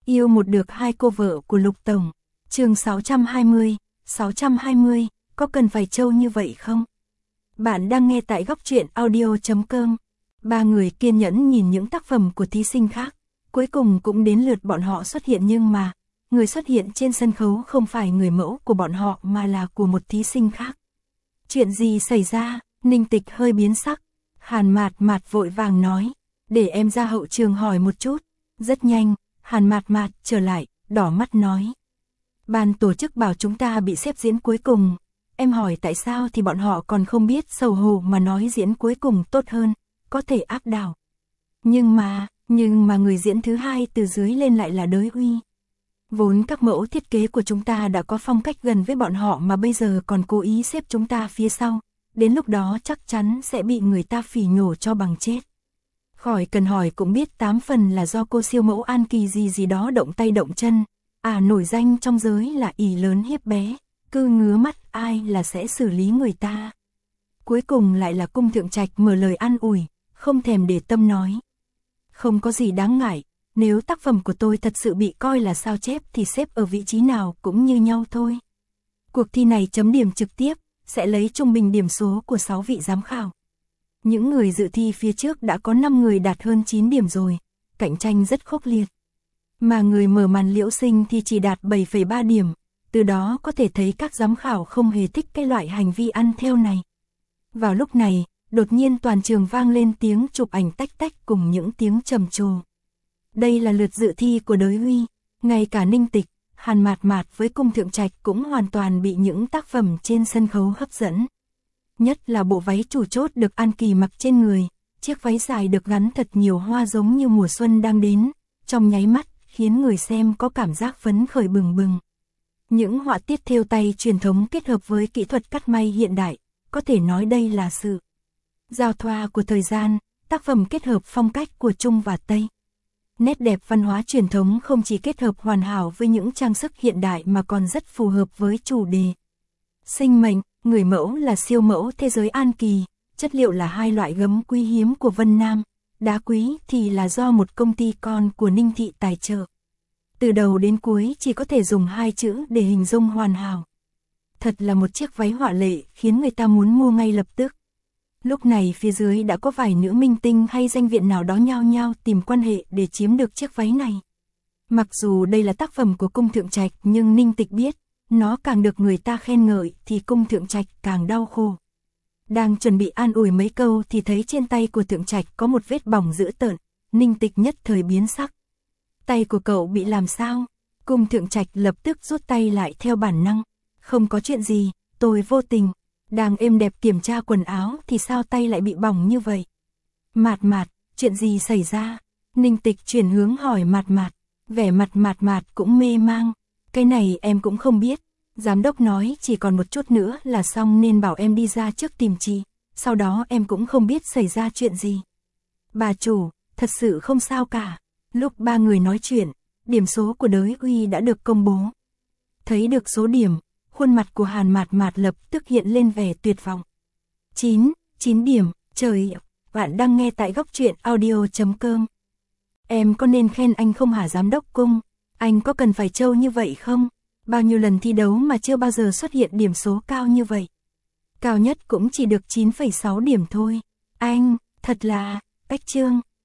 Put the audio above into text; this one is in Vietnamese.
Yêu một được hai cô vợ của Lục Tổng. Chương 620, có cần phải trâu như vậy không? Bạn đang nghe tại góc truyện audio.com. Ba người kiên nhẫn nhìn những tác phẩm của thí sinh khác. Cuối cùng cũng đến lượt bọn họ xuất hiện, nhưng mà người xuất hiện trên sân khấu không phải người mẫu của bọn họ mà là của một thí sinh khác. Chuyện gì xảy ra? Ninh Tịch hơi biến sắc. Hàn Mạt Mạt vội vàng nói, để em ra hậu trường hỏi một chút. Rất nhanh, Hàn Mạt Mạt trở lại, đỏ mắt nói, ban tổ chức bảo chúng ta bị xếp diễn cuối cùng. Em hỏi tại sao thì bọn họ còn không biết xấu hổ mà nói diễn cuối cùng tốt hơn, có thể áp đảo. Nhưng mà người diễn thứ hai từ dưới lên lại là Đới Uy. Vốn các mẫu thiết kế của chúng ta đã có phong cách gần với bọn họ mà bây giờ còn cố ý xếp chúng ta phía sau. Đến lúc đó chắc chắn sẽ bị người ta phỉ nhổ cho bằng chết. Khỏi cần hỏi cũng biết 8 phần là do cô siêu mẫu An Kỳ gì đó động tay động chân. Nổi danh trong giới là ỷ lớn hiếp bé, cứ ngứa mắt ai là sẽ xử lý người ta. Cuối cùng lại là Cung Thượng Trạch mở lời an ủi, không thèm để tâm nói. Không có gì đáng ngại, nếu tác phẩm của tôi thật sự bị coi là sao chép thì xếp ở vị trí nào cũng như nhau thôi. Cuộc thi này chấm điểm trực tiếp, sẽ lấy trung bình điểm số của 6 vị giám khảo. Những người dự thi phía trước đã có 5 người đạt hơn 9 điểm rồi, cạnh tranh rất khốc liệt. Mà người mở màn Liễu Sinh thì chỉ đạt 7,3 điểm, từ đó có thể thấy các giám khảo không hề thích cái loại hành vi ăn theo này. Vào lúc này, đột nhiên toàn trường vang lên tiếng chụp ảnh tách tách cùng những tiếng trầm trồ. Đây là lượt dự thi của Đới Uy, ngay cả Ninh Tịch, Hàn Mạt Mạt với Cung Thượng Trạch cũng hoàn toàn bị những tác phẩm trên sân khấu hấp dẫn. Nhất là bộ váy chủ chốt được An Kỳ mặc trên người, chiếc váy dài được gắn thật nhiều hoa giống như mùa xuân đang đến, trong nháy mắt khiến người xem có cảm giác phấn khởi bừng bừng. Những họa tiết thêu tay truyền thống kết hợp với kỹ thuật cắt may hiện đại, có thể nói đây là sự giao thoa của thời gian, tác phẩm kết hợp phong cách của Trung và Tây. Nét đẹp văn hóa truyền thống không chỉ kết hợp hoàn hảo với những trang sức hiện đại mà còn rất phù hợp với chủ đề. Sinh mệnh, người mẫu là siêu mẫu thế giới An Kỳ, chất liệu là hai loại gấm quý hiếm của Vân Nam, đá quý thì là do một công ty con của Ninh Thị tài trợ. Từ đầu đến cuối chỉ có thể dùng hai chữ để hình dung hoàn hảo. Thật là một chiếc váy họa lệ khiến người ta muốn mua ngay lập tức. Lúc này phía dưới đã có vài nữ minh tinh hay danh viện nào đó nhao nhao tìm quan hệ để chiếm được chiếc váy này. Mặc dù đây là tác phẩm của Cung Thượng Trạch nhưng Ninh Tịch biết, nó càng được người ta khen ngợi thì Cung Thượng Trạch càng đau khổ. Đang chuẩn bị an ủi mấy câu thì thấy trên tay của Thượng Trạch có một vết bỏng dữ tợn, Ninh Tịch nhất thời biến sắc. Tay của cậu bị làm sao? Cung Thượng Trạch lập tức rút tay lại theo bản năng. Không có chuyện gì, tôi vô tình. Đang êm đẹp kiểm tra quần áo thì sao tay lại bị bỏng như vậy? Mạt Mạt, chuyện gì xảy ra? Ninh Tịch chuyển hướng hỏi Mạt Mạt. Vẻ mặt Mạt Mạt cũng mê mang. Cái này em cũng không biết. Giám đốc nói chỉ còn một chút nữa là xong nên bảo em đi ra trước tìm chị. Sau đó em cũng không biết xảy ra chuyện gì. Bà chủ, thật sự không sao cả. Lúc ba người nói chuyện, điểm số của Đới Uy đã được công bố. Thấy được số điểm, khuôn mặt của Hàn Mạt Mạt lập tức hiện lên vẻ tuyệt vọng. 9 điểm, trời, bạn đang nghe tại góc truyện audio.com. Em có nên khen anh không hả giám đốc Cung? Anh có cần phải trâu như vậy không? Bao nhiêu lần thi đấu mà chưa bao giờ xuất hiện điểm số cao như vậy. Cao nhất cũng chỉ được 9,6 điểm thôi. Anh, thật là, Bách Trương,